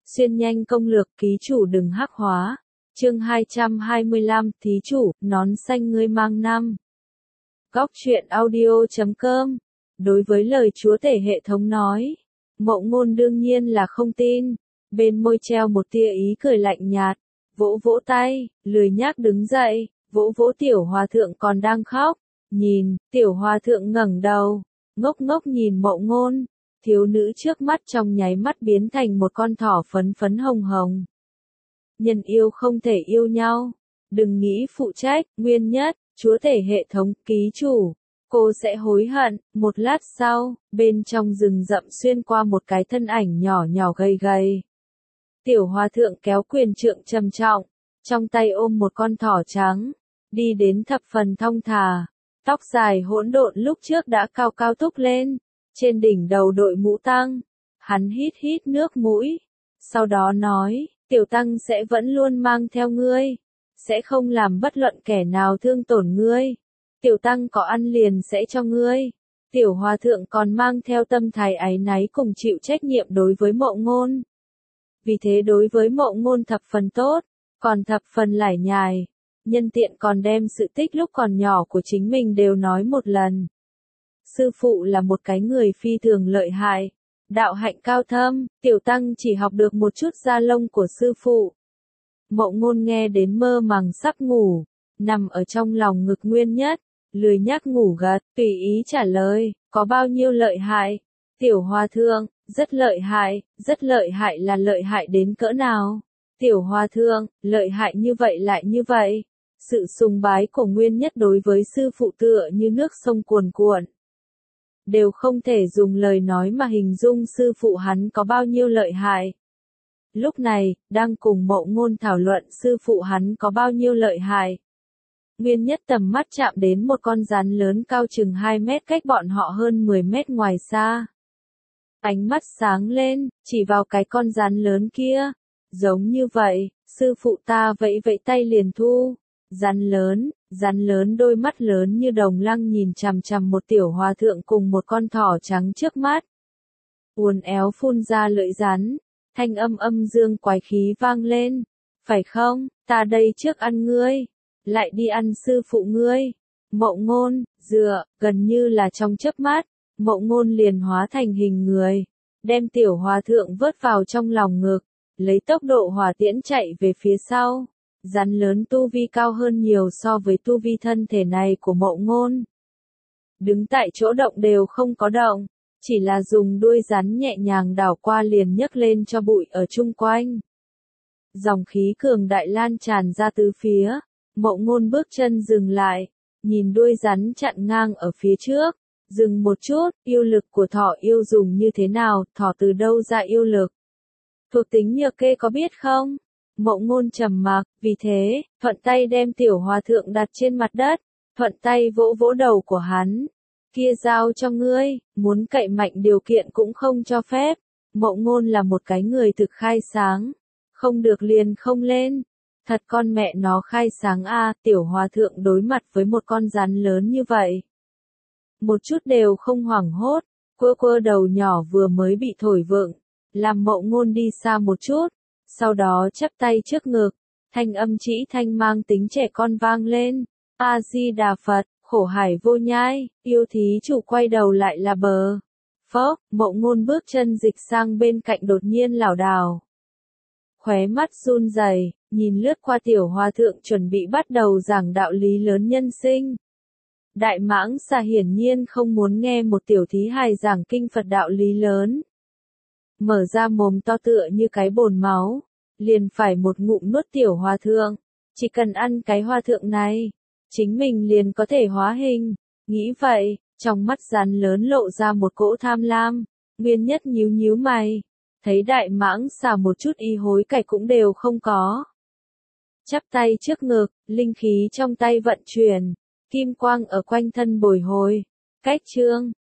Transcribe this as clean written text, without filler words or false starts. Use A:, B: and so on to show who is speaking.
A: Xuyên nhanh công lược ký chủ đừng hắc hóa. Chương 225, thí chủ, nón xanh ngươi mang năm. Góc truyện audio.com. Đối với lời chúa tể hệ thống nói, Mộ Ngôn đương nhiên là không tin, bên môi treo một tia ý cười lạnh nhạt, vỗ vỗ tay, lười nhác đứng dậy, vỗ vỗ tiểu hòa thượng còn đang khóc, nhìn, tiểu hòa thượng ngẩng đầu, ngốc ngốc nhìn Mộ Ngôn, thiếu nữ trước mắt trong nháy mắt biến thành một con thỏ phấn phấn hồng hồng. Nhân yêu không thể yêu nhau, đừng nghĩ phụ trách, nguyên nhất, chúa tể hệ thống, ký chủ. Cô sẽ hối hận. Một lát sau, bên trong rừng rậm xuyên qua một cái thân ảnh nhỏ nhỏ gầy gầy. Tiểu hòa thượng kéo quyền trượng trầm trọng, trong tay ôm một con thỏ trắng, đi đến thập phần thong thả, tóc dài hỗn độn lúc trước đã cao cao túc lên, trên đỉnh đầu đội mũ tăng, hắn hít hít nước mũi, sau đó nói, tiểu tăng sẽ vẫn luôn mang theo ngươi, sẽ không làm bất luận kẻ nào thương tổn ngươi. Tiểu tăng có ăn liền sẽ cho ngươi. Tiểu hòa thượng còn mang theo tâm thái áy náy cùng chịu trách nhiệm đối với Mộ Ngôn. Vì thế đối với Mộ Ngôn thập phần tốt, còn thập phần lải nhải, nhân tiện còn đem sự tích lúc còn nhỏ của chính mình đều nói một lần. Sư phụ là một cái người phi thường lợi hại, đạo hạnh cao thâm, tiểu tăng chỉ học được một chút da lông của sư phụ. Mộ Ngôn nghe đến mơ màng sắp ngủ, nằm ở trong lòng ngực nguyên nhất. Lười nhác ngủ gật, tùy ý trả lời, có bao nhiêu lợi hại? Tiểu hòa thượng, rất lợi hại là lợi hại đến cỡ nào? Tiểu hòa thượng, lợi hại như vậy lại như vậy. Sự sùng bái của nguyên nhất đối với sư phụ tựa như nước sông cuồn cuộn. Đều không thể dùng lời nói mà hình dung sư phụ hắn có bao nhiêu lợi hại. Lúc này, đang cùng Mộ Ngôn thảo luận sư phụ hắn có bao nhiêu lợi hại. Nguyên nhất tầm mắt chạm đến một con rắn lớn cao chừng 2 mét cách bọn họ hơn 10 mét ngoài xa. Ánh mắt sáng lên, chỉ vào cái con rắn lớn kia. Giống như vậy, sư phụ ta vẫy vẫy tay liền thu. Rắn lớn đôi mắt lớn như đồng lăng nhìn chằm chằm một tiểu hòa thượng cùng một con thỏ trắng trước mắt. Uốn éo phun ra lưỡi rắn, thanh âm dương quái khí vang lên. Phải không, ta đây trước ăn ngươi. Lại đi ăn sư phụ ngươi. Mộ Ngôn, gần như là trong chớp mắt, Mộ Ngôn liền hóa thành hình người, đem tiểu hòa thượng vớt vào trong lòng ngực, lấy tốc độ hỏa tiễn chạy về phía sau. Rắn lớn tu vi cao hơn nhiều so với tu vi thân thể này của Mộ Ngôn. Đứng tại chỗ động đều không có động, chỉ là dùng đuôi rắn nhẹ nhàng đảo qua liền nhấc lên cho bụi ở chung quanh. Dòng khí cường đại lan tràn ra tứ phía. Mộ Ngôn bước chân dừng lại, nhìn đuôi rắn chặn ngang ở phía trước, dừng một chút, yêu lực của thỏ yêu dùng như thế nào, thỏ từ đâu ra yêu lực? Thuộc tính nhược kê có biết không? Mộ Ngôn trầm mặc, vì thế, thuận tay đem tiểu hòa thượng đặt trên mặt đất, thuận tay vỗ vỗ đầu của hắn. Kia giao cho ngươi, muốn cậy mạnh điều kiện cũng không cho phép. Mộ Ngôn là một cái người thực khai sáng, không được liền không lên. Thật con mẹ nó khai sáng a, tiểu hòa thượng đối mặt với một con rắn lớn như vậy. Một chút đều không hoảng hốt, quơ đầu nhỏ vừa mới bị thổi vượng, làm Mộ Ngôn đi xa một chút, sau đó chắp tay trước ngực, thanh âm chỉ thanh mang tính trẻ con vang lên, A-di-đà Phật, khổ hải vô nhai, yêu thí chủ quay đầu lại là bờ. Phốc, Mộ Ngôn bước chân dịch sang bên cạnh đột nhiên lảo đảo. Khóe mắt run rẩy, nhìn lướt qua tiểu hòa thượng chuẩn bị bắt đầu giảng đạo lý lớn nhân sinh. Đại mãng xà hiển nhiên không muốn nghe một tiểu thí hài giảng kinh Phật đạo lý lớn. Mở ra mồm to tựa như cái bồn máu, liền phải một ngụm nuốt tiểu hòa thượng. Chỉ cần ăn cái hòa thượng này, chính mình liền có thể hóa hình. Nghĩ vậy, trong mắt rắn lớn lộ ra một cỗ tham lam. Nguyên nhất nhíu mày. Thấy đại mãng xà một chút ý hối cải cũng đều không có. Chắp tay trước ngực, linh khí trong tay vận chuyển, kim quang ở quanh thân bồi hồi. Cách chương,